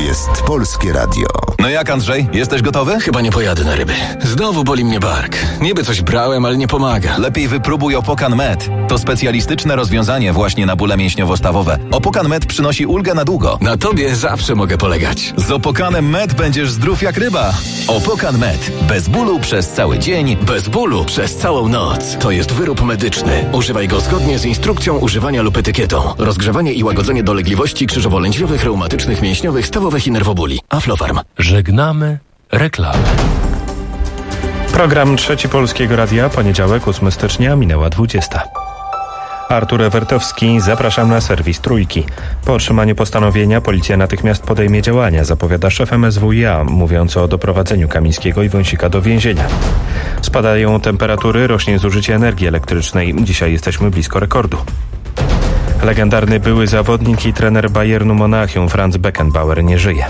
jest Polskie Radio. No jak, Andrzej? Jesteś gotowy? Chyba nie pojadę na ryby. Znowu boli mnie bark. Niby coś brałem, ale nie pomaga. Lepiej wypróbuj Opokan Med. To specjalistyczne rozwiązanie właśnie na bóle mięśniowo-stawowe. Opokan Med przynosi ulgę na długo. Na tobie zawsze mogę polegać. Z Opokanem Med będziesz zdrów jak ryba. Opokan Med. Bez bólu przez cały dzień. Bez bólu przez całą noc. To jest wyrób medyczny. Używaj go zgodnie z instrukcją używania lub etykietą. Rozgrzewanie i łagodzenie dolegliwości krzyżowo-lędźwiowych, reumatycznych, mięśniowych, stawowych i nerwobóli. Aflofarm. Żegnamy reklamę. Program Trzeci Polskiego Radia, poniedziałek, 8 stycznia, minęła 20. Artur Ewertowski, zapraszam na serwis Trójki. Po otrzymaniu postanowienia policja natychmiast podejmie działania, zapowiada szef MSWiA, mówiąc o doprowadzeniu Kamińskiego i Wąsika do więzienia. Spadają temperatury, rośnie zużycie energii elektrycznej. Dzisiaj jesteśmy blisko rekordu. Legendarny były zawodnik i trener Bayernu Monachium Franz Beckenbauer nie żyje.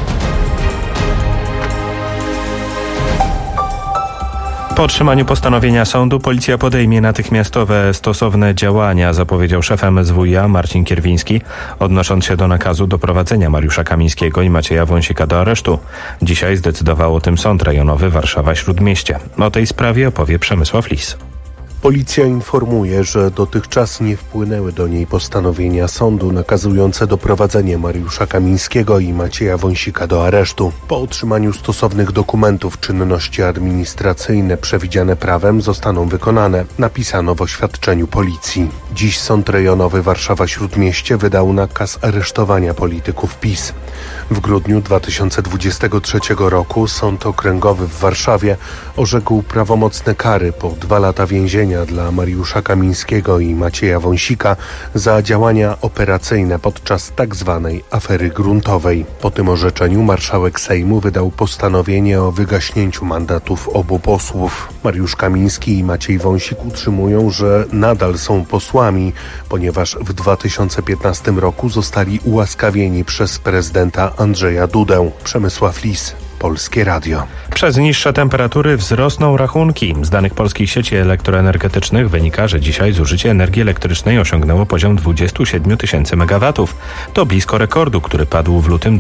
Po otrzymaniu postanowienia sądu policja podejmie natychmiastowe stosowne działania, zapowiedział szef MSWiA Marcin Kierwiński, odnosząc się do nakazu doprowadzenia Mariusza Kamińskiego i Macieja Wąsika do aresztu. Dzisiaj zdecydował o tym Sąd Rejonowy Warszawa-Śródmieście. O tej sprawie opowie Przemysław Lis. Policja informuje, że dotychczas nie wpłynęły do niej postanowienia sądu nakazujące doprowadzenie Mariusza Kamińskiego i Macieja Wąsika do aresztu. Po otrzymaniu stosownych dokumentów czynności administracyjne przewidziane prawem zostaną wykonane, napisano w oświadczeniu policji. Dziś Sąd Rejonowy Warszawa-Śródmieście wydał nakaz aresztowania polityków PiS. W grudniu 2023 roku Sąd Okręgowy w Warszawie orzekł prawomocne kary po 2 lata więzienia dla Mariusza Kamińskiego i Macieja Wąsika za działania operacyjne podczas tzw. afery gruntowej. Po tym orzeczeniu marszałek Sejmu wydał postanowienie o wygaśnięciu mandatów obu posłów. Mariusz Kamiński i Maciej Wąsik utrzymują, że nadal są posłami, ponieważ w 2015 roku zostali ułaskawieni przez prezydenta Andrzeja Dudę. Przemysław Lis, Polskie Radio. Przez niższe temperatury wzrosną rachunki. Z danych polskich sieci elektroenergetycznych wynika, że dzisiaj zużycie energii elektrycznej osiągnęło poziom 27 tysięcy megawatów. To blisko rekordu, który padł w lutym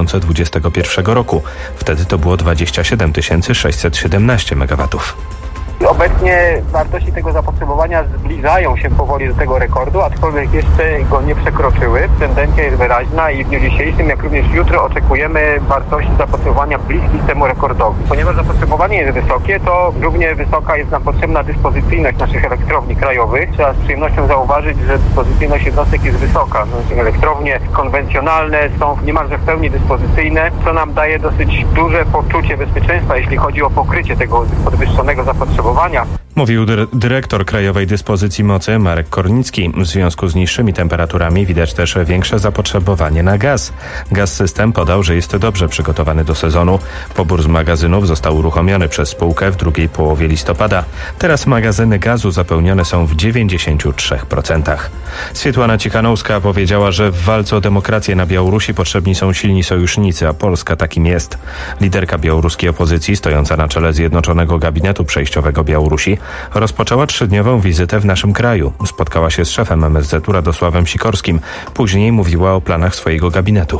2021 roku. Wtedy to było 27 617 megawatów. Obecnie wartości tego zapotrzebowania zbliżają się powoli do tego rekordu, aczkolwiek jeszcze go nie przekroczyły. Tendencja jest wyraźna i w dniu dzisiejszym, jak również jutro, oczekujemy wartości zapotrzebowania bliskich temu rekordowi. Ponieważ zapotrzebowanie jest wysokie, to równie wysoka jest nam potrzebna dyspozycyjność naszych elektrowni krajowych. Trzeba z przyjemnością zauważyć, że dyspozycyjność jednostek jest wysoka. Elektrownie konwencjonalne są niemalże w pełni dyspozycyjne, co nam daje dosyć duże poczucie bezpieczeństwa, jeśli chodzi o pokrycie tego podwyższonego zapotrzebowania. Mówił dyrektor Krajowej Dyspozycji Mocy Marek Kornicki. W związku z niższymi temperaturami widać też większe zapotrzebowanie na gaz. Gaz System podał, że jest dobrze przygotowany do sezonu. Pobór z magazynów został uruchomiony przez spółkę w drugiej połowie listopada. Teraz magazyny gazu zapełnione są w 93%. Swiatłana Cichanouska powiedziała, że w walce o demokrację na Białorusi potrzebni są silni sojusznicy, a Polska takim jest. Liderka białoruskiej opozycji, stojąca na czele Zjednoczonego Gabinetu Przejściowego Białorusi, rozpoczęła 3-dniową wizytę w naszym kraju. Spotkała się z szefem MSZ-u Radosławem Sikorskim. Później mówiła o planach swojego gabinetu.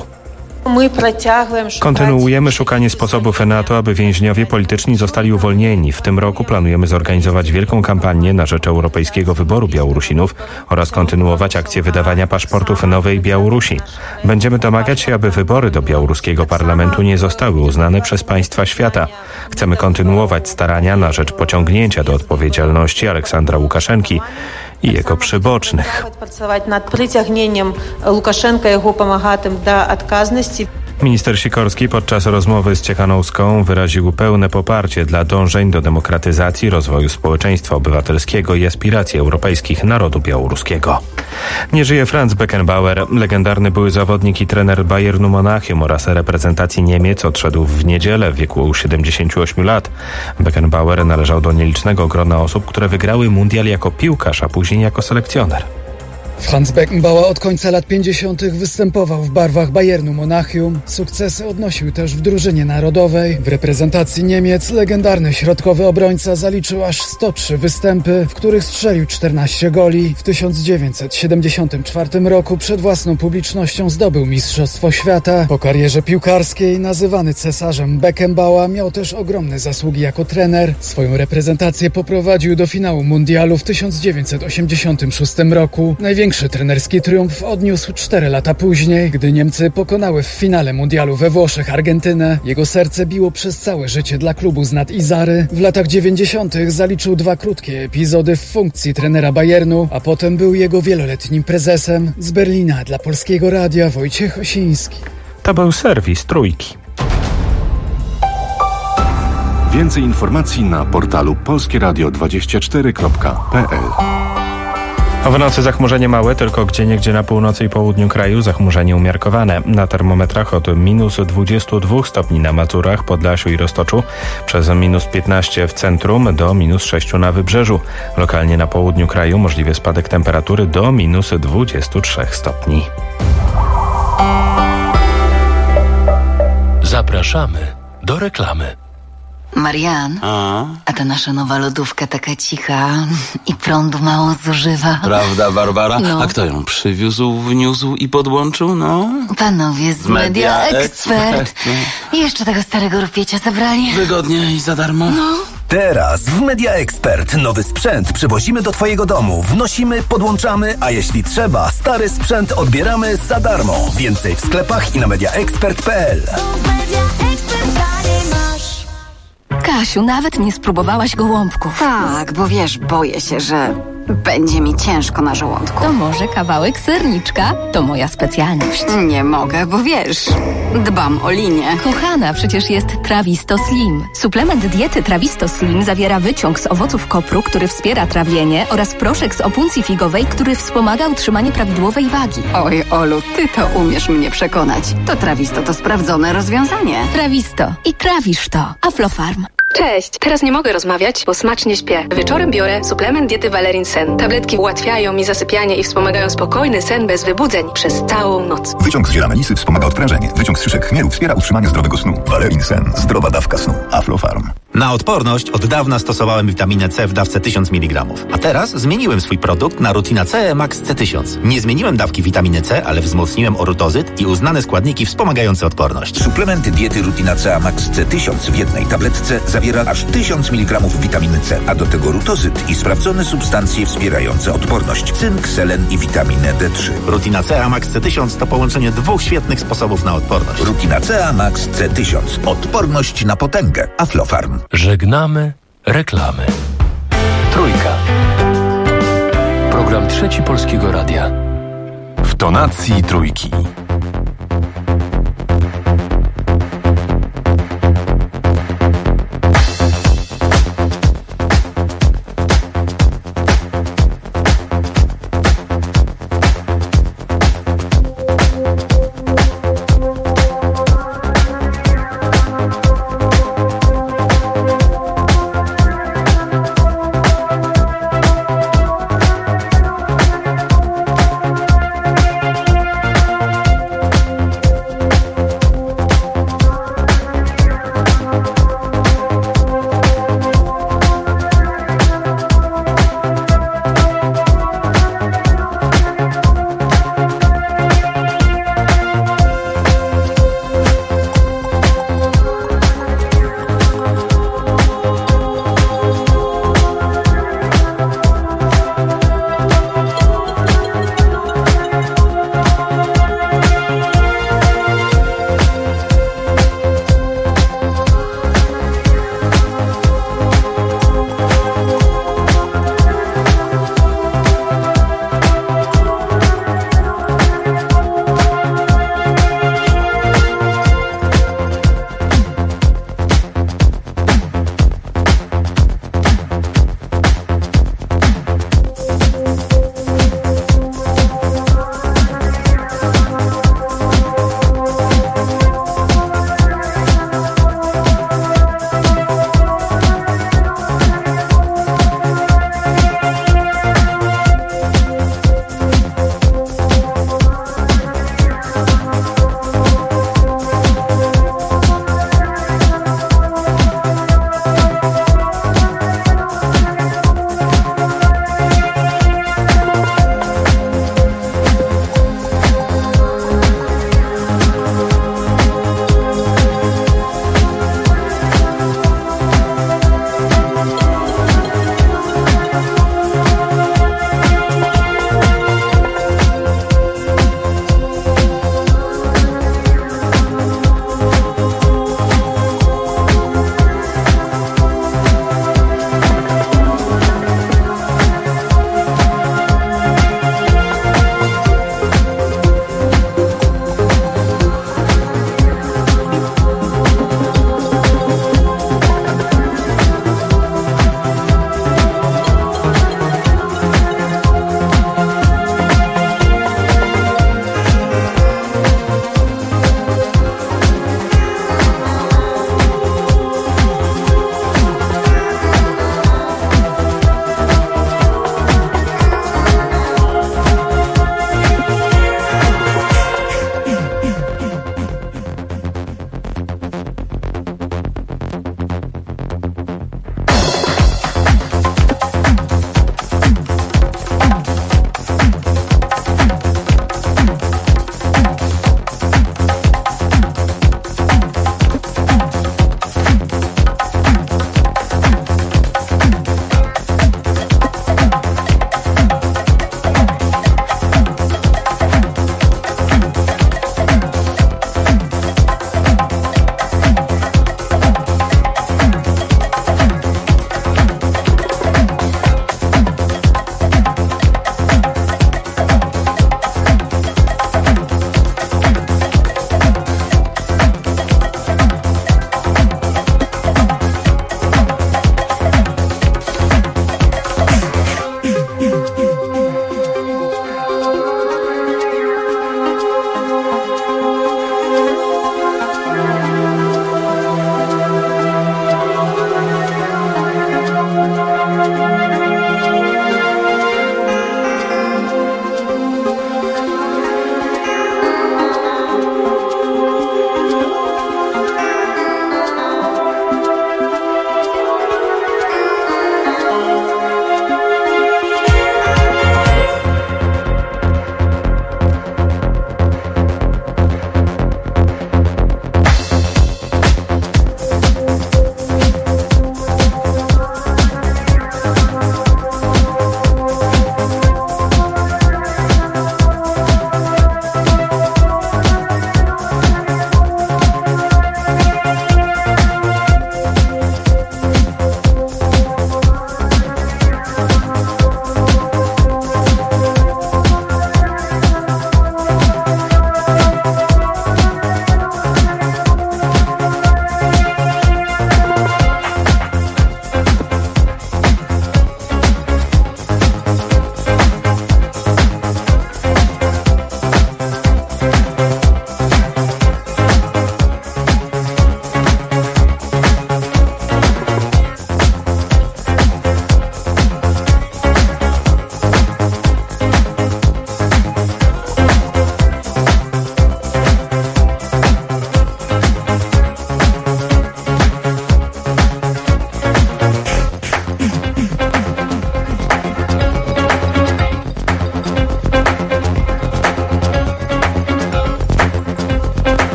Kontynuujemy szukanie sposobów na to, aby więźniowie polityczni zostali uwolnieni. W tym roku planujemy zorganizować wielką kampanię na rzecz europejskiego wyboru Białorusinów oraz kontynuować akcję wydawania paszportów Nowej Białorusi. Będziemy domagać się, aby wybory do białoruskiego parlamentu nie zostały uznane przez państwa świata. Chcemy kontynuować starania na rzecz pociągnięcia do odpowiedzialności Aleksandra Łukaszenki i jego przybocznych. Nad przyciągnięciem Łukaszenka i jego pomagaczom do odказności. Minister Sikorski podczas rozmowy z Ciechanouską wyraził pełne poparcie dla dążeń do demokratyzacji, rozwoju społeczeństwa obywatelskiego i aspiracji europejskich narodu białoruskiego. Nie żyje Franz Beckenbauer. Legendarny były zawodnik i trener Bayernu Monachium oraz reprezentacji Niemiec odszedł w niedzielę w wieku 78 lat. Beckenbauer należał do nielicznego grona osób, które wygrały mundial jako piłkarz, a później jako selekcjoner. Franz Beckenbauer od końca lat 50. występował w barwach Bayernu Monachium. Sukcesy odnosił też w drużynie narodowej. W reprezentacji Niemiec legendarny środkowy obrońca zaliczył aż 103 występy, w których strzelił 14 goli. W 1974 roku przed własną publicznością zdobył Mistrzostwo Świata. Po karierze piłkarskiej, nazywany cesarzem Beckenbauer, miał też ogromne zasługi jako trener. Swoją reprezentację poprowadził do finału mundialu w 1986 roku. Największy trenerski triumf odniósł 4 lata później, gdy Niemcy pokonały w finale mundialu we Włoszech Argentynę. Jego serce biło przez całe życie dla klubu z nad Izary. W latach 90. zaliczył 2 krótkie epizody w funkcji trenera Bayernu, a potem był jego wieloletnim prezesem. Z Berlina dla Polskiego Radia Wojciech Osiński. To był serwis Trójki. Więcej informacji na portalu polskieradio24.pl. W nocy zachmurzenie małe, tylko gdzieniegdzie na północy i południu kraju zachmurzenie umiarkowane. Na termometrach od minus 22 stopni na Mazurach, Podlasiu i Roztoczu, przez minus 15 w centrum do minus 6 na wybrzeżu. Lokalnie na południu kraju możliwy spadek temperatury do minus 23 stopni. Zapraszamy do reklamy. Marian, a ta nasza nowa lodówka taka cicha i prądu mało zużywa. Prawda, Barbara? No. A kto ją przywiózł, wniósł i podłączył, no? Panowie z Media Expert. I jeszcze tego starego rupiecia zabrali. Wygodnie i za darmo. No. Teraz w Media Expert nowy sprzęt przywozimy do Twojego domu. Wnosimy, podłączamy, a jeśli trzeba, stary sprzęt odbieramy za darmo. Więcej w sklepach i na mediaexpert.pl. Kasiu, nawet nie spróbowałaś gołąbków. Tak, bo wiesz, boję się, że będzie mi ciężko na żołądku. To może kawałek serniczka? To moja specjalność. Nie mogę, bo wiesz, dbam o linię. Kochana, przecież jest Trawisto Slim. Suplement diety Trawisto Slim zawiera wyciąg z owoców kopru, który wspiera trawienie, oraz proszek z opuncji figowej, który wspomaga utrzymanie prawidłowej wagi. Oj, Olu, ty to umiesz mnie przekonać. To Trawisto to sprawdzone rozwiązanie. Trawisto. I trawisz to. Aflofarm. Cześć, teraz nie mogę rozmawiać, bo smacznie śpię. Wieczorem biorę suplement diety Valerin Sen. Tabletki ułatwiają mi zasypianie i wspomagają spokojny sen bez wybudzeń przez całą noc. Wyciąg z ziela melisy wspomaga odprężenie. Wyciąg z szyszek chmielu wspiera utrzymanie zdrowego snu. Valerin Sen. Zdrowa dawka snu. Aflofarm. Na odporność od dawna stosowałem witaminę C w dawce 1000 mg. A teraz zmieniłem swój produkt na Rutina C Max C1000. Nie zmieniłem dawki witaminy C, ale wzmocniłem orutozyt i uznane składniki wspomagające odporność. Suplementy diety Rutina C Max C1000 w jednej tabletce zawiera aż 1000 mg witaminy C, a do tego rutozyt i sprawdzone substancje wspierające odporność. Cynk, selen i witaminę D3. Rutina C Max C1000 to połączenie 2 świetnych sposobów na odporność. Rutina C Max C1000. Odporność na potęgę. Aflofarm. Żegnamy reklamy. Trójka. Program Trzeci Polskiego Radia. W tonacji Trójki.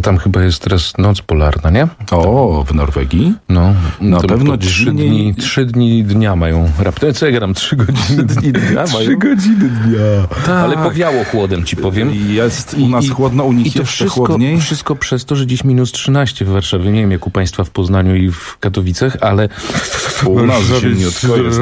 tam chyba jest teraz noc polarna, nie? O, w Norwegii? No, na pewno 3 dni dnia mają. Raptem co ja gram? 3 godziny dnia mają. 3 godziny dnia. Tak. Ale powiało chłodem, ci powiem. Jest u nas chłodno, u nich jeszcze chłodniej. Wszystko przez to, że dziś minus 13 w Warszawie. Nie wiem, jak u państwa w Poznaniu i w Katowicach, ale u nas zimniutko jest.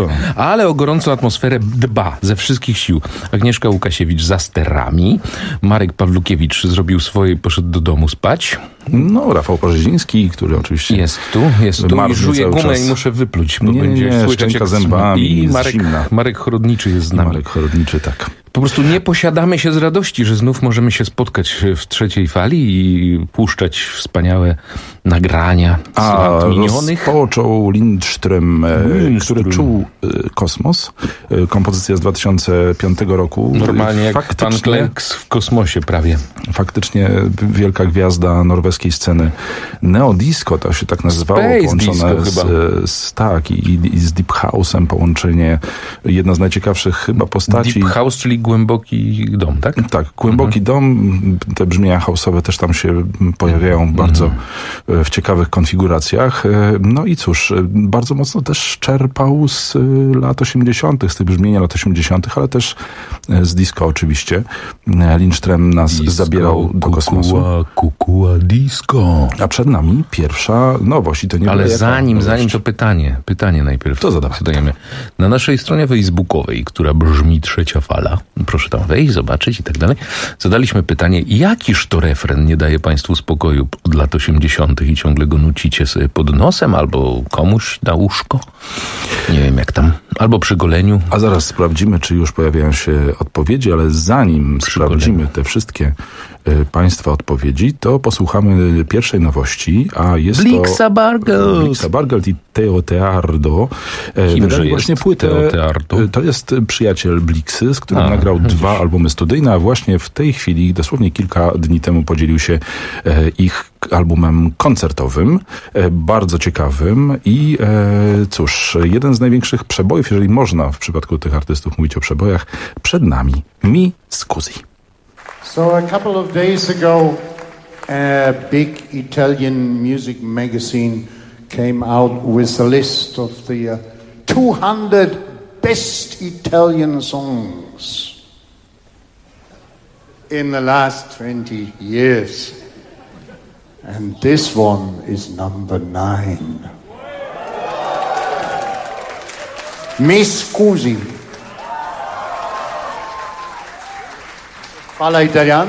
Ale o gorącą atmosferę dba ze wszystkich sił. Agnieszka Łukasiewicz za sterami. Marek Pawlukiewicz zrobił swoje i poszedł do domu spać. No, Rafał Parzyziński, który oczywiście jest tu i żuje gumę i muszę wypluć, bo będzie słyszeć jak zębami i Marek Chorodniczy jest z nami. Marek Chorodniczy, tak. Po prostu nie posiadamy się z radości, że znów możemy się spotkać w trzeciej fali i puszczać wspaniałe nagrania z lat minionych. Rozpoczął Lindström, który czuł kosmos. Kompozycja z 2005 roku. Normalnie jak pan Kleks w kosmosie prawie. Faktycznie wielka gwiazda norweskiej sceny neodisco, to się tak nazywało. Space połączone disco i z Deep House'em połączenie. Jedna z najciekawszych chyba postaci. Deep House, czyli głęboki dom, tak? Tak, głęboki dom. Te brzmienia house'owe też tam się pojawiają bardzo w ciekawych konfiguracjach. No i cóż, bardzo mocno też czerpał z lat 80., z tych brzmienia lat 80., ale też z disco oczywiście. Lindström nas zabierał do kosmosu. Kukua disco. A przed nami pierwsza nowość i to nie ale zanim to pytanie najpierw. To zadajemy. Na naszej stronie facebookowej, która brzmi Trzecia Fala, proszę tam wejść, zobaczyć i tak dalej, zadaliśmy pytanie, jakiż to refren nie daje państwu spokoju od lat 80. i ciągle go nucicie sobie pod nosem albo komuś na łóżko? Nie wiem jak tam. Albo przy goleniu. A zaraz sprawdzimy, czy już pojawiają się odpowiedzi, ale zanim sprawdzimy te wszystkie państwa odpowiedzi, to posłuchamy pierwszej nowości, a jest Blixa Bargeld i Teo Teardo. Wydali właśnie płytę. To jest przyjaciel Blixy, z którym nagrał 2 albumy studyjne, a właśnie w tej chwili, dosłownie kilka dni temu podzielił się ich albumem koncertowym, bardzo ciekawym i cóż, jeden z największych przebojów, jeżeli można w przypadku tych artystów mówić o przebojach, przed nami. Mi Scusi. So a couple of days ago, a big Italian music magazine came out with a list of the 200 best Italian songs in the last 20 years. And this one is number 9. Mi scusi. Parla italiano?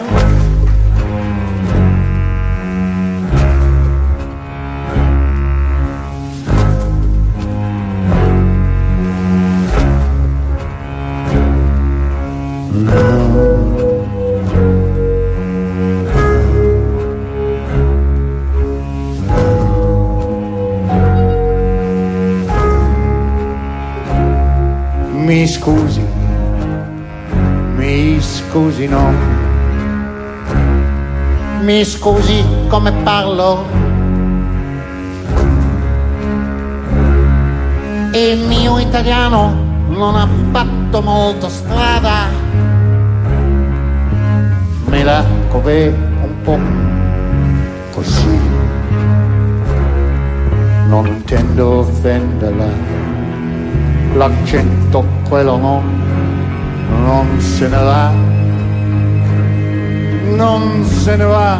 Mi scusi no, mi scusi come parlo, il mio italiano non ha fatto molto strada, me la cové un po' così, non intendo offenderla, l'accento quello non se ne va, non se ne va.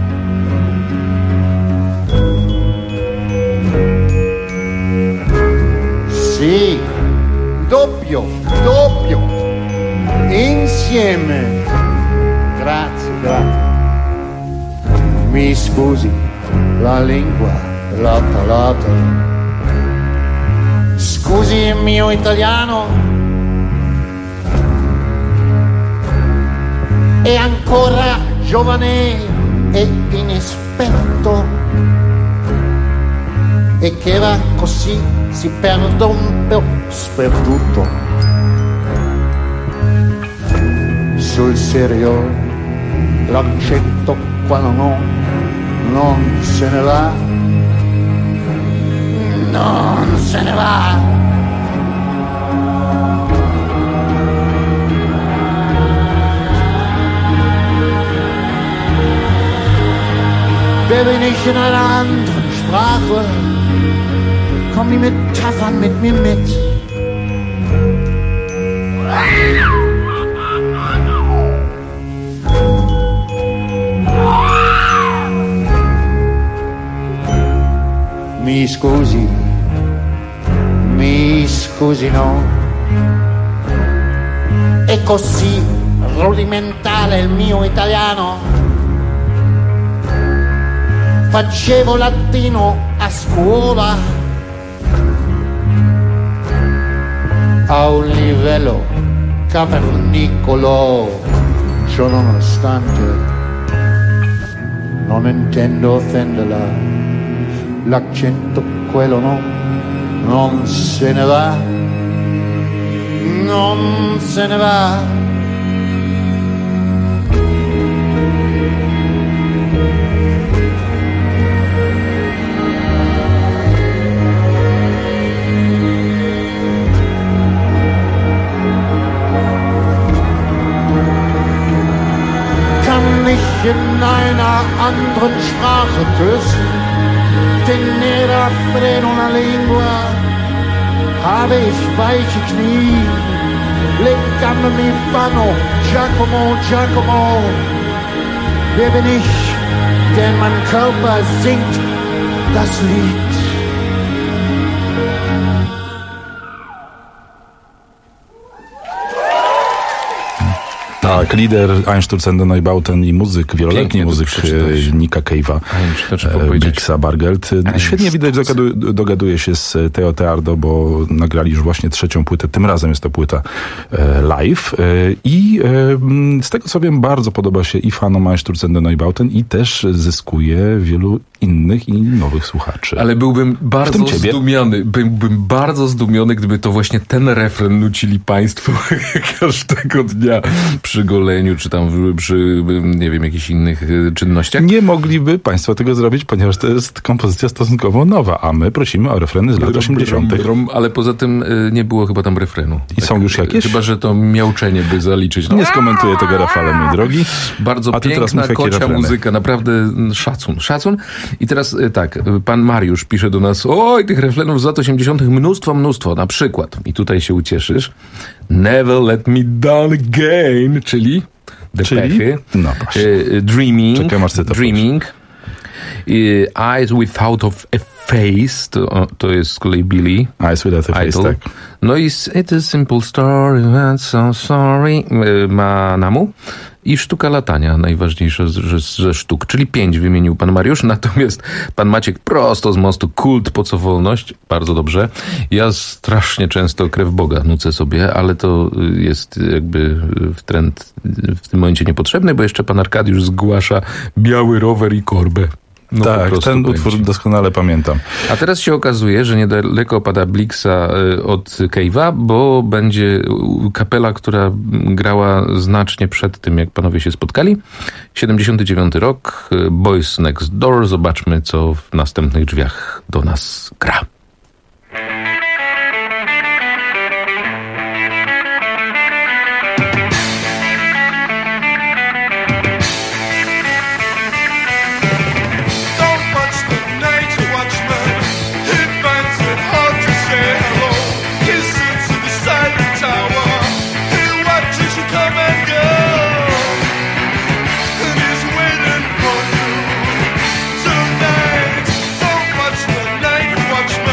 Sì, doppio, insieme. Grazie. Mi scusi, la lingua l'ho parlata. Scusi il mio italiano. È ancora giovane e inesperto e che va così si perde un po' sperduto. Sul serio l'accento qua non se ne va, non se ne va. wer bin ich in einer anderen Sprache? Komm die Metaphern mit mir mit. Mi scusi no. È così rudimentale il mio italiano. Facevo latino a scuola a un livello cavernicolo. Ciò nonostante non intendo offenderla, l'accento quello no, non se ne va, non se ne va. Kann ich in einer anderen Sprache küssen? Tenere freno una lingua, habe ich weiche Knie, le gambe mi fanno Giacomo, Giacomo. Wer bin ich, denn mein Körper singt das Lied? Tak, lider Einstürzen do Neubauten i muzyk, wieloletni muzyk Nicka Cave'a, Blixa Bargeld. Świetnie widać, dogaduje się z Teo Teardo, bo nagrali już właśnie 3. płytę. Tym razem jest to płyta live. I z tego co wiem, bardzo podoba się i fanom Einstürzen do Neubauten i też zyskuje wielu innych i nowych słuchaczy. Ale byłbym bardzo zdumiony, gdyby to właśnie ten refren nucili państwo każdego dnia przy goleniu, czy tam przy, nie wiem, jakichś innych czynnościach. Nie mogliby państwo tego zrobić, ponieważ to jest kompozycja stosunkowo nowa, a my prosimy o refreny z lat 80. Ale poza tym nie było chyba tam refrenu. I tak, są już jakieś? Chyba, że to miauczenie by zaliczyć. Nie skomentuję tego, Rafale, mój drogi. Bardzo piękna, kocia muzyka, naprawdę szacun. I teraz tak, pan Mariusz pisze do nas, oj, tych refrenów z lat 80. mnóstwo, na przykład, i tutaj się ucieszysz, Never Let Me Down Again, czyli Depechy, no proszę. Dreaming, czekam, aż cytat Dreaming, Eyes Without a Face, to jest z kolei Billy. Eyes Without a Face, tak. No i It's a Simple Story, I'm so sorry, ma Namu. I Sztuka latania, najważniejsza ze sztuk, czyli 5 wymienił pan Mariusz, natomiast pan Maciek prosto z mostu, Kult po co wolność, bardzo dobrze. Ja strasznie często Krew Boga nucę sobie, ale to jest jakby trend w tym momencie niepotrzebny, bo jeszcze pan Arkadiusz zgłasza Biały Rower i Korbę. No tak, ten utwór doskonale pamiętam. A teraz się okazuje, że niedaleko pada Blixa od Cave'a, bo będzie kapela, która grała znacznie przed tym, jak panowie się spotkali. 79 rok, Boys Next Door. Zobaczmy, co w następnych drzwiach do nas gra. Watchman.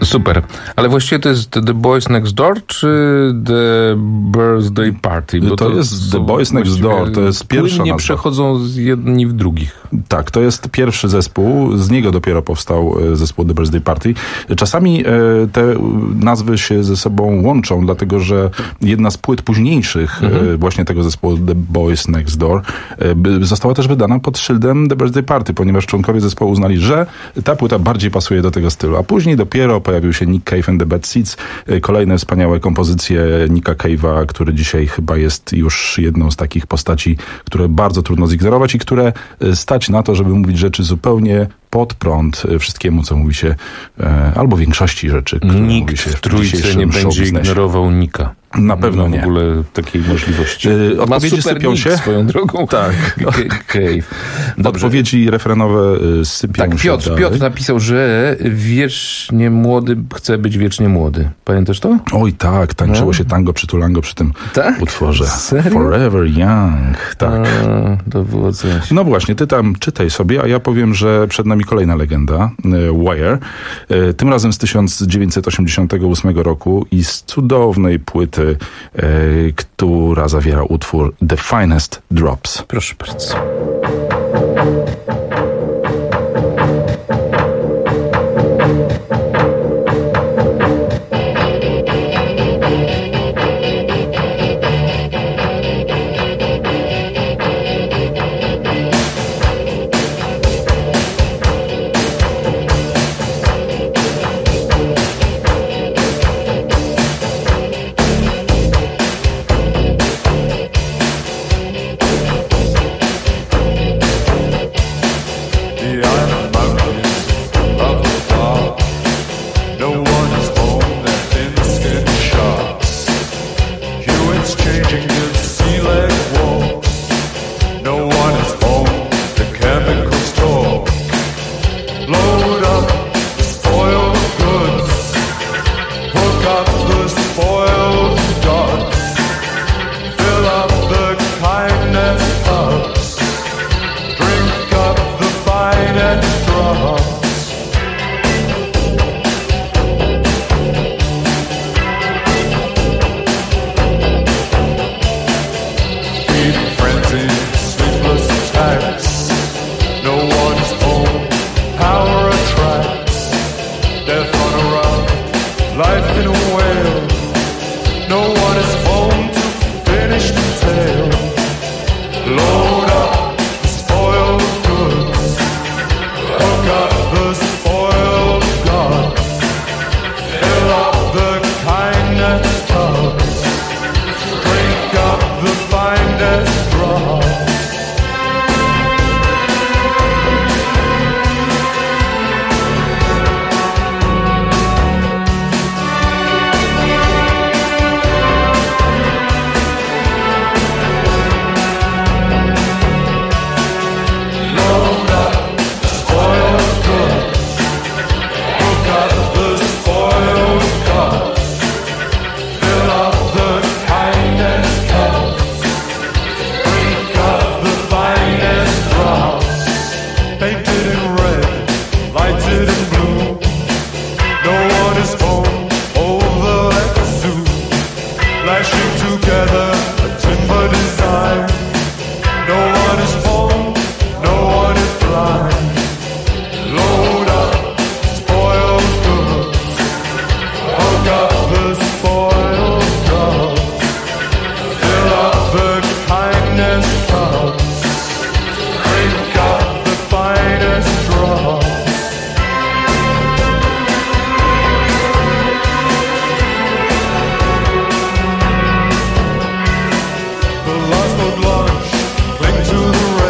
Super. Ale właściwie to jest The Boys Next Door, czy The Birthday Party? Bo to jest The Boys Next Door, to jest pierwsza nazwa. Przechodzą z jedni w drugich. Tak, to jest pierwszy zespół, z niego dopiero powstał zespół The Birthday Party. Czasami te nazwy się ze sobą łączą, dlatego że jedna z płyt późniejszych właśnie tego zespołu The Boys Next Door została też wydana pod szyldem The Birthday Party, ponieważ członkowie zespołu uznali, że ta płyta bardziej pasuje do tego stylu. A później dopiero pojawił się Nick Cave and the Bad Seeds, kolejne wspaniałe kompozycje Nicka Cave'a, który dzisiaj chyba jest już jedną z takich postaci, które bardzo trudno zignorować i które stać na to, żeby mówić rzeczy zupełnie pod prąd wszystkiemu, co mówi się, albo większości rzeczy, które mówi się w trójce nie będzie ignorował Nicka. Na pewno nie. W ogóle takiej możliwości. Odpowiedzi sypią się. Swoją drogą. Tak. Cave. Odpowiedzi refrenowe sypią się. Tak, Piotr napisał, że wiecznie młody chce być wiecznie młody. Pamiętasz to? Oj tak, tańczyło się tango przytulango przy tym utworze. Serio? Forever Young. Tak. To było coś. No właśnie, ty tam czytaj sobie, a ja powiem, że przed nami kolejna legenda, Wire. Tym razem z 1988 roku i z cudownej płyty, która zawiera utwór The Finest Drops. Proszę bardzo. The last of lunch, cling to the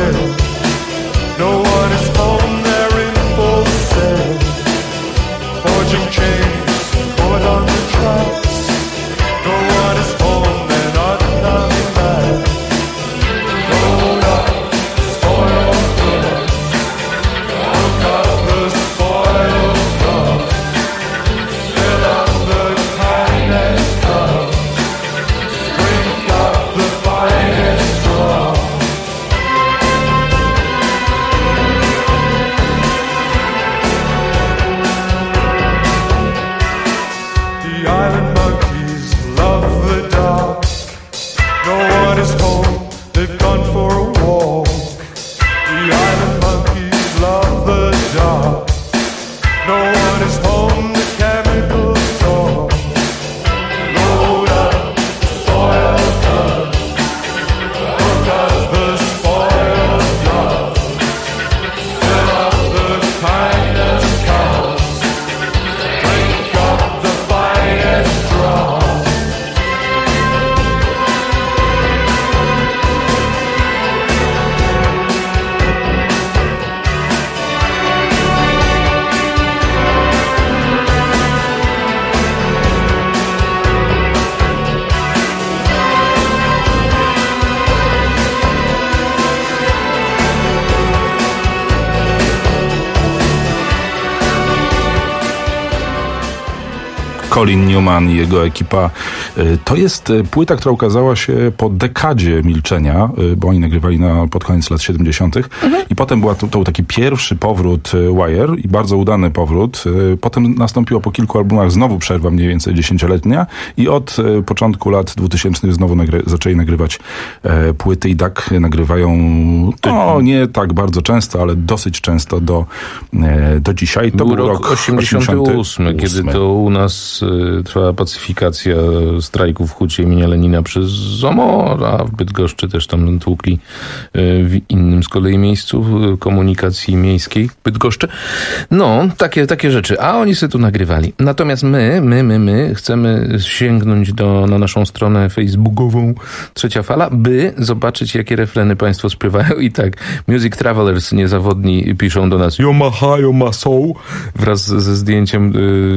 Colin Newman i jego ekipa. To jest płyta, która ukazała się po dekadzie milczenia, bo oni nagrywali pod koniec lat 70. I potem to był taki pierwszy powrót Wire i bardzo udany powrót. Potem nastąpiło po kilku albumach znowu przerwa mniej więcej 10-letnia i od początku lat 2000 znowu zaczęli nagrywać płyty i tak nagrywają nie tak bardzo często, ale dosyć często do dzisiaj. To był rok 88, kiedy to u nas trwała pacyfikacja strajków w Hucie imienia Lenina przez ZOMO, a w Bydgoszczy też tam tłukli w innym z kolei miejscu komunikacji miejskiej Bydgoszczy. No, takie rzeczy. A oni sobie tu nagrywali. Natomiast my chcemy sięgnąć na naszą stronę facebookową Trzecia Fala, by zobaczyć, jakie refreny państwo śpiewają. I tak, Music Travelers niezawodni piszą do nas Yomaha, Yomasou wraz ze zdjęciem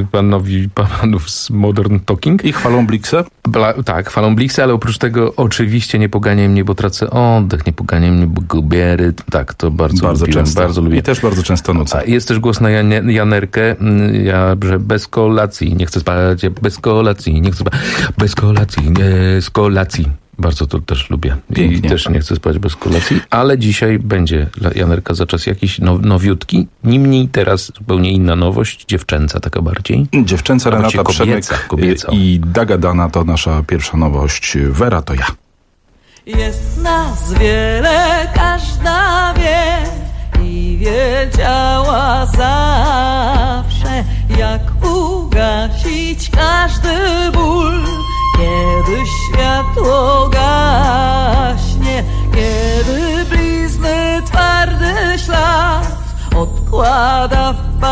panów z Modern Talking. I chwalą Bliksę? Tak, chwalą Bliksę, ale oprócz tego oczywiście nie poganiaj mnie, bo tracę oddech, nie poganiaj mnie, bo gubię rytm. Tak, to bardzo lubię. I też bardzo często nucę. Jest też głos na Janerkę, że bez kolacji, nie chcę spać, bez kolacji, nie chcę spać, bez kolacji, nie z kolacji. Bardzo to też lubię. Pięknie. I też nie chcę spać bez kolacji, ale dzisiaj będzie dla Janerka za czas jakiś nowiutki. Niemniej teraz zupełnie inna nowość, dziewczęca taka bardziej. Dziewczęca Renata Przemek i Dagadana to nasza pierwsza nowość. Wera to ja. Jest nas wiele, każda wie i wiedziała zawsze, jak ugasić każdy ból. Kiedy światło gaśnie, kiedy blizny twardy ślad odkłada w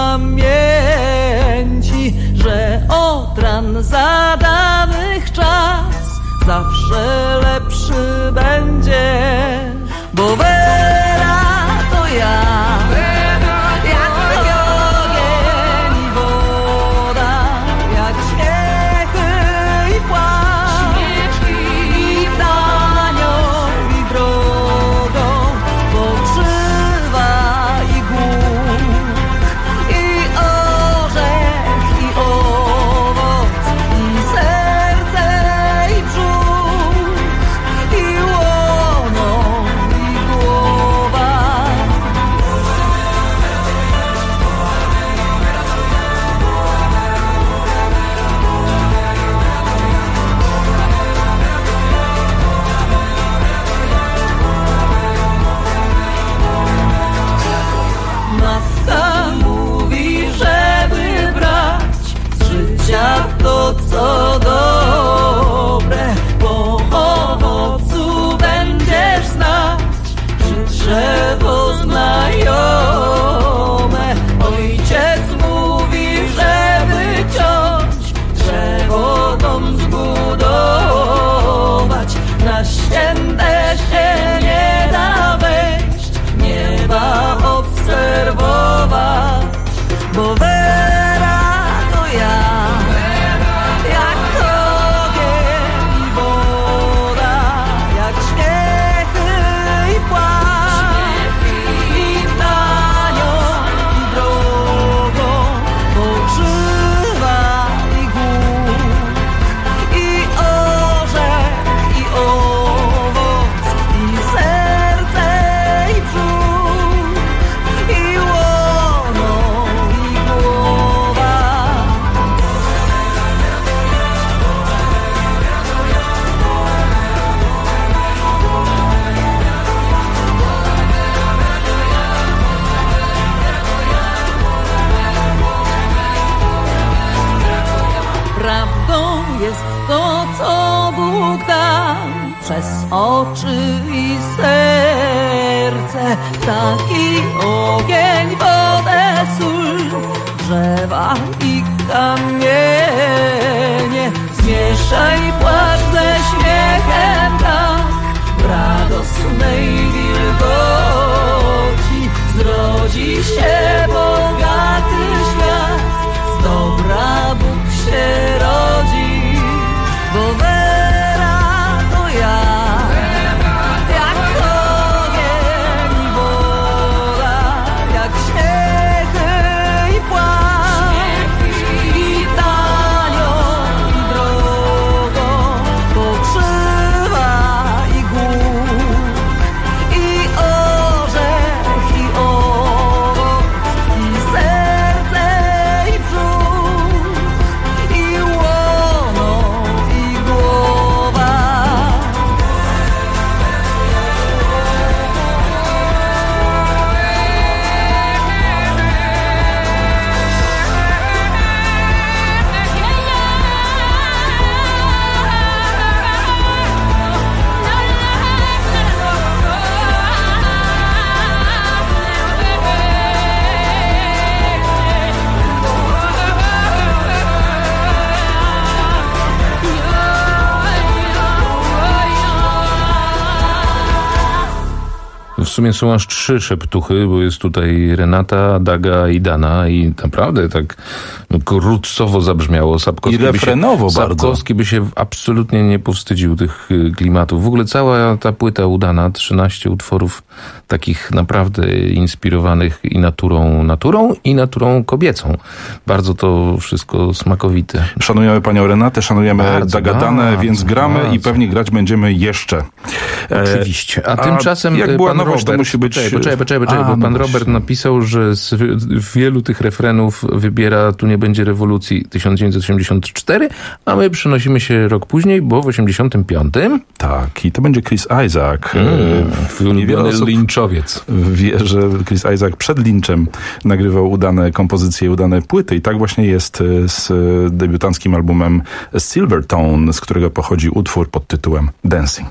pamięci, że od ran zadanych czas zawsze lepszy będzie, bo Wera to ja. To, co dobre, po owocu będziesz znać, czy drzewo znajome. Ojciec mówi, żeby ciąć drzewo, dom zbudować. Na święte się nie da wejść, nieba obserwować, bo Wera to ja. Przez oczy i serce taki ogień, wodę, sól, drzewa i kamienie. Zmieszaj płacz ze śmiechem tak, w radosnej wilgoci zrodzi się bogaty świat, z dobra Bóg się rodzi, bo śmiechy i płacz, i tanio sumie są aż 3 szeptuchy, bo jest tutaj Renata, Daga i Dana i naprawdę tak krótcowo zabrzmiało. I refrenowo bardzo. Sapkowski by się absolutnie nie powstydził tych klimatów. W ogóle cała ta płyta udana, 13 utworów takich naprawdę inspirowanych i naturą i naturą kobiecą. Bardzo to wszystko smakowite. Szanujemy panią Renatę, szanujemy Dagadane, więc gramy i pewnie grać będziemy jeszcze. Oczywiście. A tymczasem jak była pan nowość, Robert, to musi być... Poczekaj, bo pan Robert napisał, że z wielu tych refrenów wybiera Tu nie będzie rewolucji 1984, a my przenosimy się rok później, bo w 85. Tak, i to będzie Chris Isaak. Ulubiony linczowiec. Wie, że Chris Isaak przed linczem nagrywał udane kompozycje, udane płyty i tak właśnie jest z debiutanckim albumem Silvertone, z którego pochodzi utwór pod tytułem Dancing.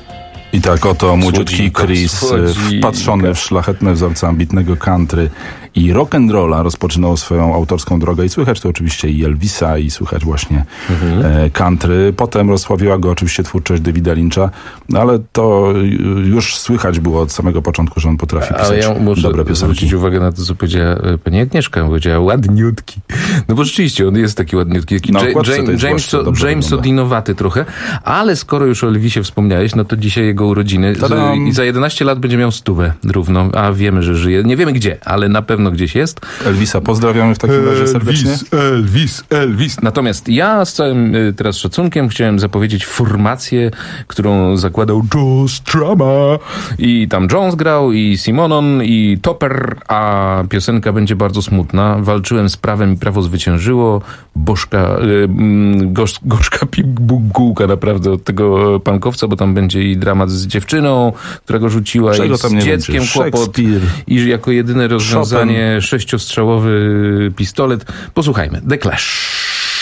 Tak oto młodziutki Chris, wpatrzony w szlachetne wzorce ambitnego country i rock'n'rolla rozpoczynało swoją autorską drogę i słychać to oczywiście i Elvisa, i słychać właśnie country. Potem rozsławiła go oczywiście twórczość Davida Lyncha, ale to już słychać było od samego początku, że on potrafi pisać dobre piosenki. Ale ja muszę zwrócić uwagę na to, co powiedziała pani Agnieszka. Powiedziała ładniutki. No bo rzeczywiście, on jest taki ładniutki. James-odinowaty trochę, ale skoro już o Elvisie wspomniałeś, no to dzisiaj jego urodziny i za 11 lat będzie miał 100 równo, a wiemy, że żyje. Nie wiemy gdzie, ale na pewno gdzieś jest. Elvisa pozdrawiamy w takim razie serdecznie. Elvis. Natomiast ja z całym teraz szacunkiem chciałem zapowiedzieć formację, którą zakładał Joe Strummer. I tam Jones grał, i Simonon, i Topper, a piosenka będzie bardzo smutna. Walczyłem z prawem i prawo zwyciężyło. Gorzka pigułka naprawdę od tego pankowca, bo tam będzie i dramat z dziewczyną, która go rzuciła, i z dzieckiem kłopot. I jako jedyne rozwiązanie 6-strzałowy pistolet. Posłuchajmy. The Clash.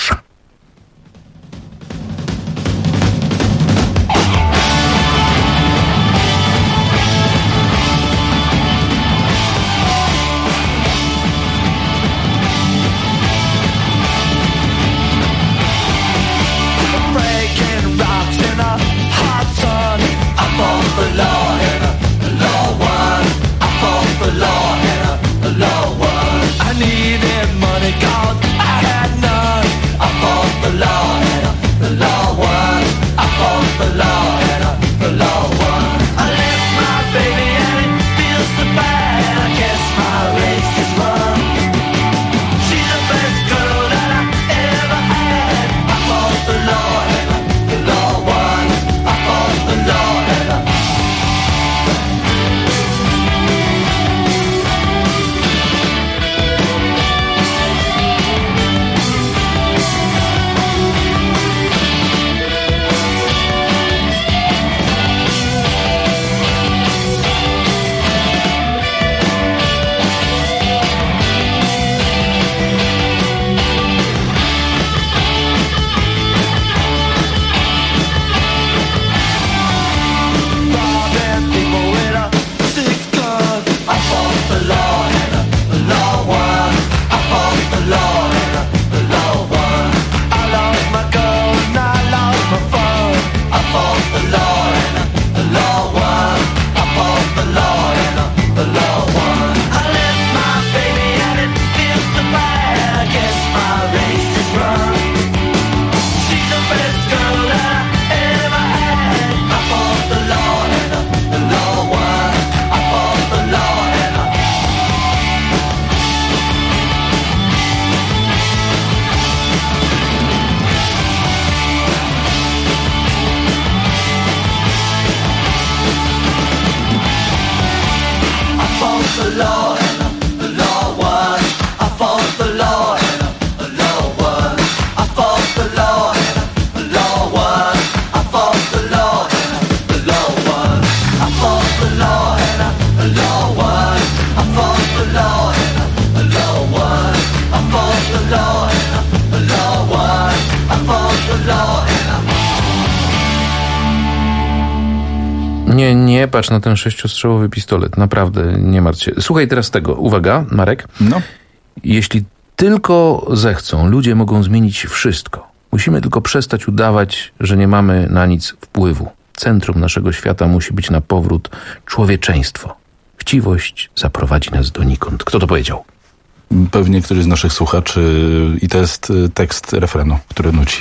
Nie patrz na ten 6-strzałowy pistolet. Naprawdę, nie martw się. Słuchaj teraz tego. Uwaga, Marek. No. Jeśli tylko zechcą, ludzie mogą zmienić wszystko. Musimy tylko przestać udawać, że nie mamy na nic wpływu. Centrum naszego świata musi być na powrót człowieczeństwo. Chciwość zaprowadzi nas donikąd. Kto to powiedział? Pewnie któryś z naszych słuchaczy i to jest tekst refrenu, który nuci.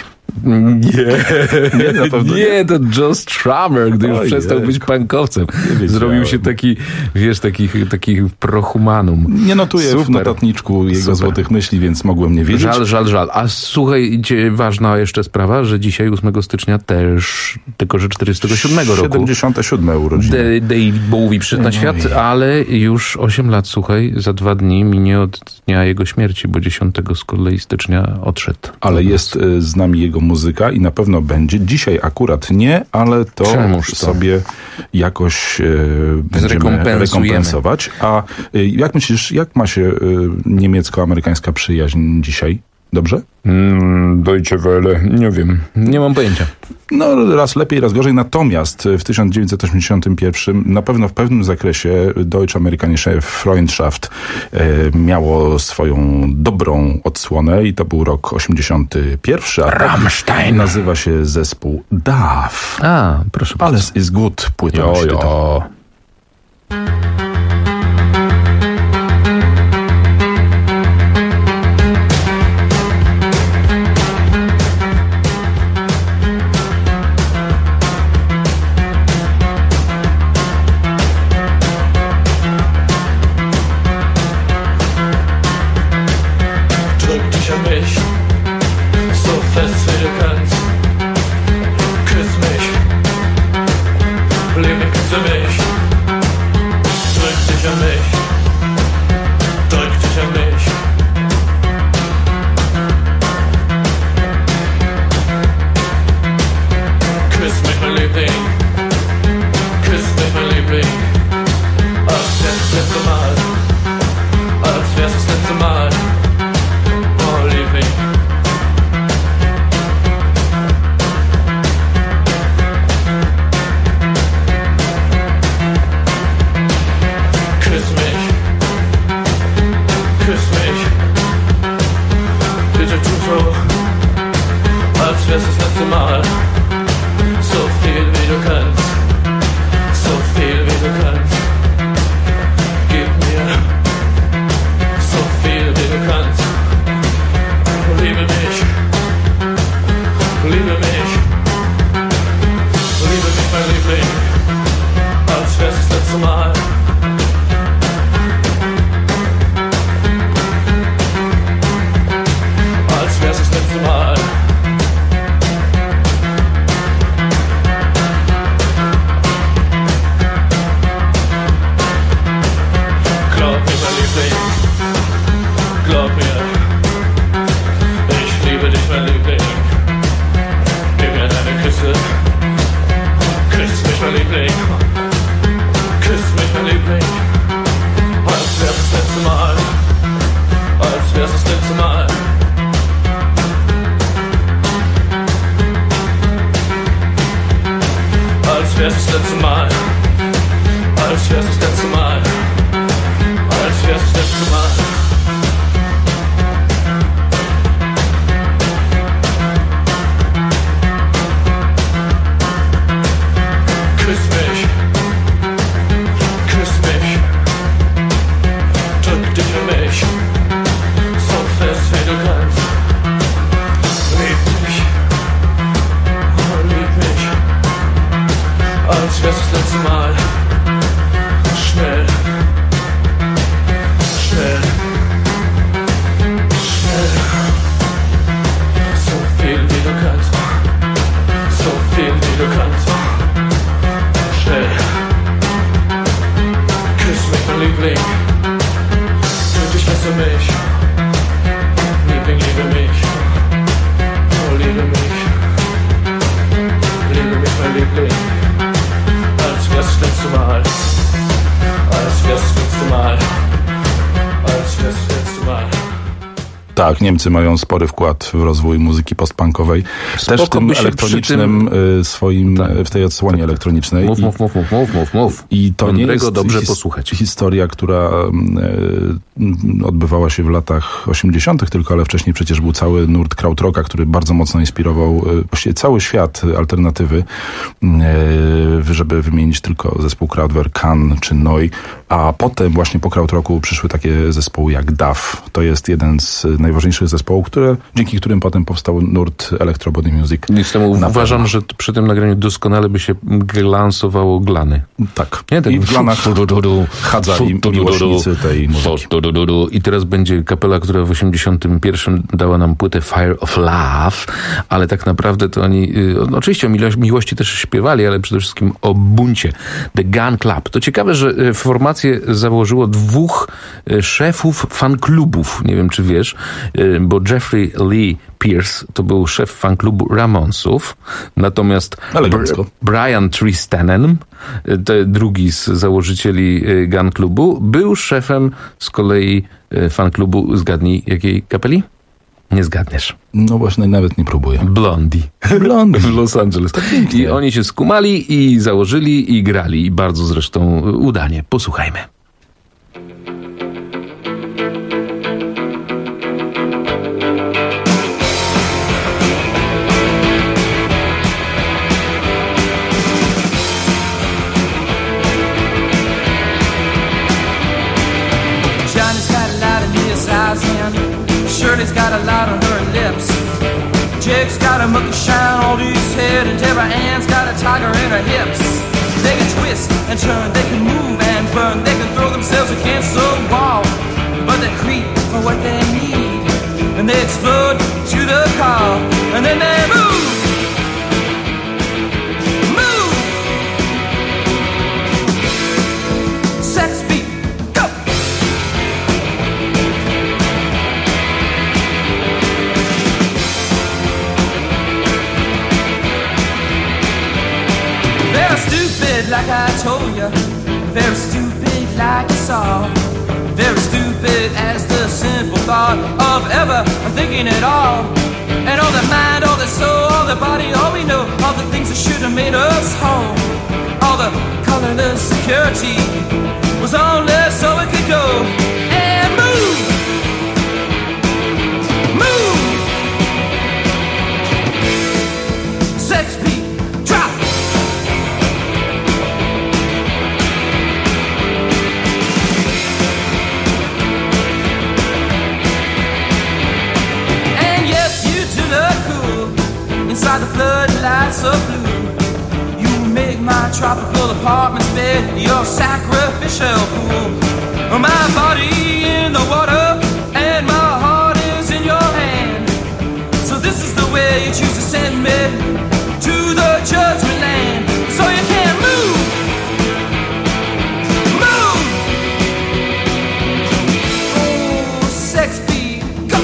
Nie, na pewno nie, to Joe Strummer, gdy już przestał być punkowcem. Zrobił się taki, wiesz, taki prohumanum. Nie notuję w notatniczku jego złotych myśli, więc mogłem nie wiedzieć. Żal. A słuchaj, ważna jeszcze sprawa, że dzisiaj 8 stycznia też, tylko że 47 roku. 77 urodziny. David Bowie przyszedł na świat, ale już 8 lat, słuchaj, za 2 dni minie od dnia jego śmierci, bo 10 z kolei stycznia odszedł. Ale jest z nami jego muzyka i na pewno będzie. Dzisiaj akurat nie, ale to sobie jakoś będziemy rekompensować. A jak myślisz, jak ma się niemiecko-amerykańska przyjaźń dzisiaj? Dobrze? Deutsche Welle, nie wiem, nie mam pojęcia. No, raz lepiej, raz gorzej. Natomiast w 1981 na pewno w pewnym zakresie Deutsch-Amerikanische Freundschaft miało swoją dobrą odsłonę i to był rok 81, a Rammstein. Nazywa się zespół DAF. A, proszę bardzo. Alles ist gut, płyta nosi tytuł. Tak, Niemcy mają spory wkład w rozwój muzyki postpunkowej. Też w tym elektronicznym swoim, w tej odsłonie elektronicznej. Mów. I to nie jest dobrze posłuchać. Historia, która odbywała się w latach 80., tylko ale wcześniej przecież był cały nurt krautrocka, który bardzo mocno inspirował właściwie cały świat alternatywy, żeby wymienić tylko zespół Kraftwerk, Can czy Neu, a potem właśnie po krautrocku przyszły takie zespoły jak DAF. To jest jeden z najważniejszych zespołów, dzięki którym potem powstał nurt Electro Body Music. Uważam, że przy tym nagraniu doskonale by się glansowało glany. Tak. I w glanach chadzali miłośnicy tej muzyki. I teraz będzie kapela, która w 81 dała nam płytę Fire of Love, ale tak naprawdę to oni oczywiście o miłości też śpiewali, ale przede wszystkim o buncie. The Gun Club. To ciekawe, że formację założyło 2 szefów fanklubów. Nie wiem, czy wiesz, bo Jeffrey Lee Pierce to był szef fanklubu Ramonsów, natomiast Brian Tristanen, drugi z założycieli Gun Clubu, był szefem z kolei fanklubu, zgadnij, jakiej kapeli? Nie zgadniesz. No właśnie, nawet nie próbuję. Blondie. W Los Angeles. I oni się skumali i założyli i grali. I bardzo zresztą udanie. Posłuchajmy. Shirley's got a light on her lips. Jake's got a monkey shine on his head, and Deborah Ann's got a tiger in her hips. They can twist and turn, they can move and burn, they can throw themselves against the wall, but they creep for what they need, and they explode to the car, and then they move. Move! Sex beat, go! They're stupid like I told you, very stupid like you saw, very stupid as the simple thought of ever thinking at all. And all the mind, all the soul, all the body, all we know, all the things that should have made us whole, all the colorless security was only so it could go and move. Move! Sex beat, drop! Inside the floodlights of blue, you make my tropical apartment's bed your sacrificial pool. My body in the water and my heart is in your hand. So this is the way you choose to send me to the judgment land. So you can't move. Move. Oh, sex beat, go.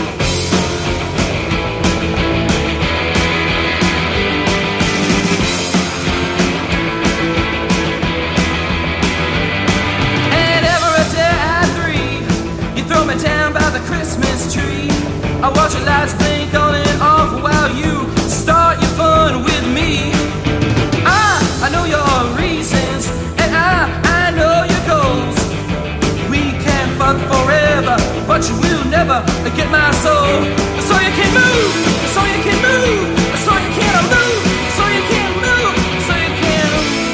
Down by the Christmas tree, I watch your lights blink on and off while you start your fun with me. I know your reasons and I know your goals. We can fuck forever, but you will never get my soul. So you can move, so you can move, so you can move, so you can move, so you can.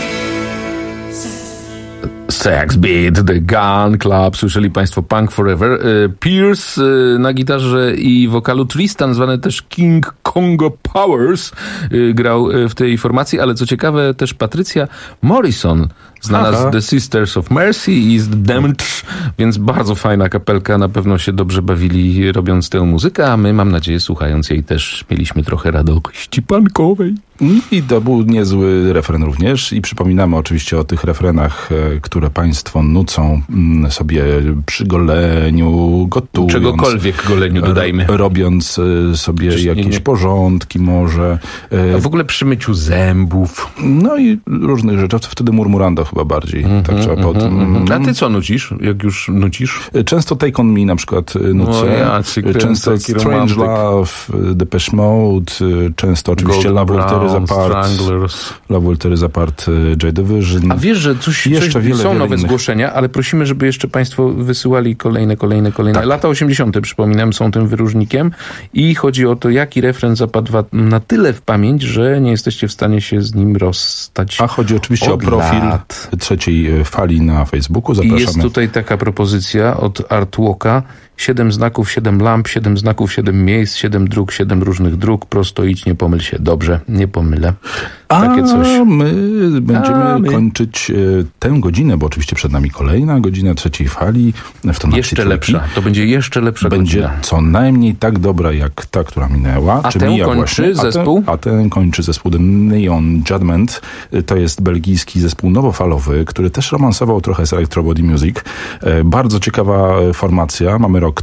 Sex Beat, The Gun Club. Słyszeli Państwo Punk Forever. Pierce na gitarze i wokalu, Tristan, zwany też King Congo Powers, grał w tej formacji, ale co ciekawe też Patrycja Morrison, znana z The Sisters of Mercy i z The Damned, więc bardzo fajna kapelka, na pewno się dobrze bawili robiąc tę muzykę, a my, mam nadzieję, słuchając jej też mieliśmy trochę radości punkowej. I to był niezły refren również i przypominamy oczywiście o tych refrenach, które Państwo nucą sobie przy goleniu, gotując. Czegokolwiek goleniu dodajmy. Robiąc sobie jakieś porządki może. A w ogóle przy myciu zębów. No i różnych rzeczy. Wtedy murmurando chyba bardziej. Tak trzeba A ty co nucisz, jak już nucisz? Często Take On Me na przykład nucę. Często Strange Love, Depeche Mode, często oczywiście Love Will Tear Us Apart, Joy Division. A wiesz, że coś są nowe zgłoszenia, ale prosimy, żeby jeszcze Państwo wysyłali kolejne. Tak. Lata 80. przypominam, są tym wyróżnikiem i chodzi o to, jaki refren zapadł na tyle w pamięć, że nie jesteście w stanie się z nim rozstać. A chodzi oczywiście o profil Trzeciej Fali na Facebooku. Zapraszamy. I jest tutaj taka propozycja od Artwalka. 7 znaków, 7 lamp, 7 znaków, 7 miejsc, 7 dróg, 7 różnych dróg. Prosto idź, nie pomyl się. Dobrze, nie pomylę. Takie coś. My będziemy kończyć tę godzinę, bo oczywiście przed nami kolejna godzina Trzeciej Fali. Jeszcze lepsza. To będzie jeszcze lepsza godzina. Będzie co najmniej tak dobra, jak ta, która minęła. A tę kończy zespół? A tę kończy zespół The Neon Judgment. To jest belgijski zespół nowofalowy, który też romansował trochę z Electro Body Music. Bardzo ciekawa formacja. Mamy rok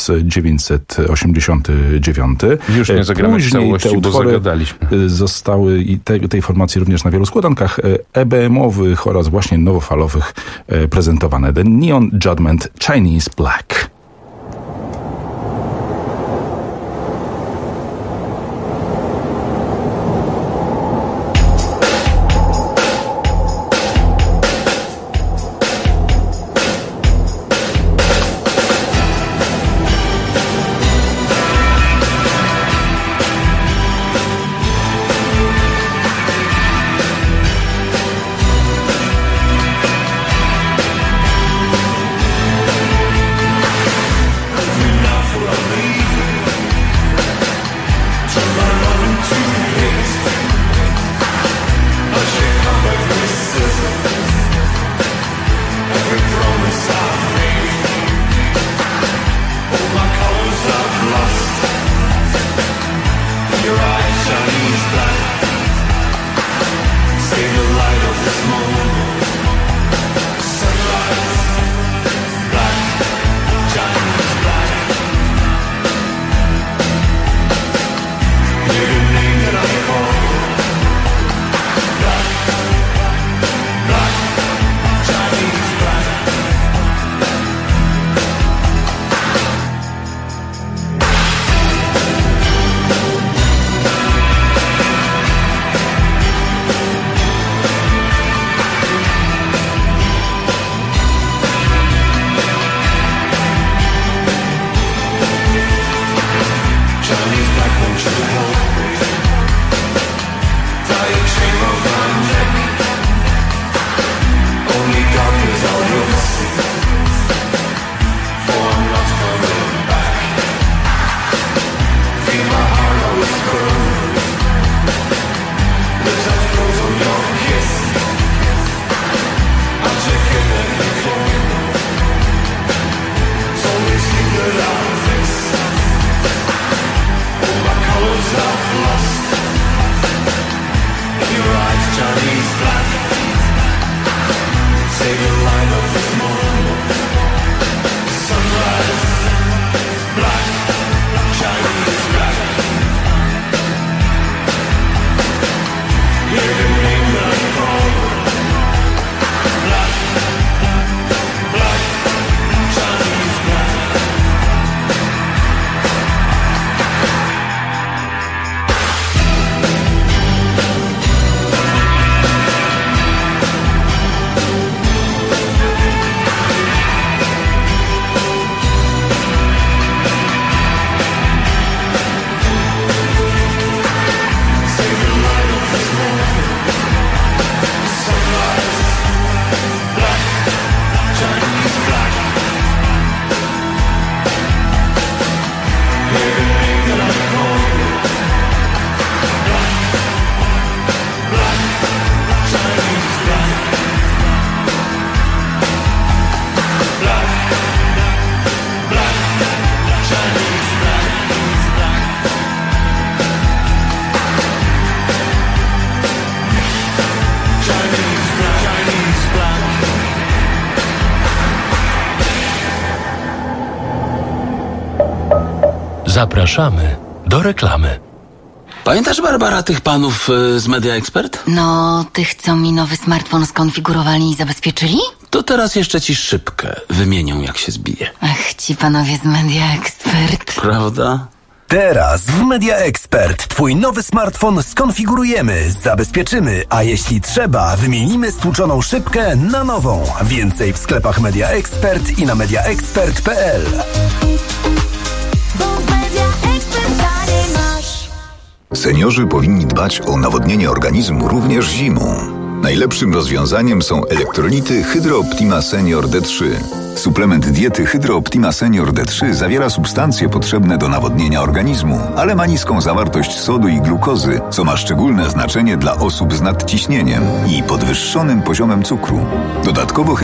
1989. Już nie zagramy w całości, bo zagadaliśmy. Zostały i tej formacji również na wielu składankach EBM-owych oraz właśnie nowofalowych prezentowane. The Neon Judgment, Chinese Black. Zapraszamy do reklamy. Pamiętasz, Barbara, tych panów z Media Expert? No, tych, co mi nowy smartfon skonfigurowali i zabezpieczyli? To teraz jeszcze ci szybkę wymienią, jak się zbije. Ach, ci panowie z Media Expert. Prawda? Teraz w Media Expert twój nowy smartfon skonfigurujemy, zabezpieczymy, a jeśli trzeba, wymienimy stłuczoną szybkę na nową. Więcej w sklepach Media Expert i na mediaexpert.pl. Seniorzy powinni dbać o nawodnienie organizmu również zimą. Najlepszym rozwiązaniem są elektrolity Hydro Optima Senior D3. Suplement diety Hydro Optima Senior D3 zawiera substancje potrzebne do nawodnienia organizmu, ale ma niską zawartość sodu i glukozy, co ma szczególne znaczenie dla osób z nadciśnieniem i podwyższonym poziomem cukru. Dodatkowo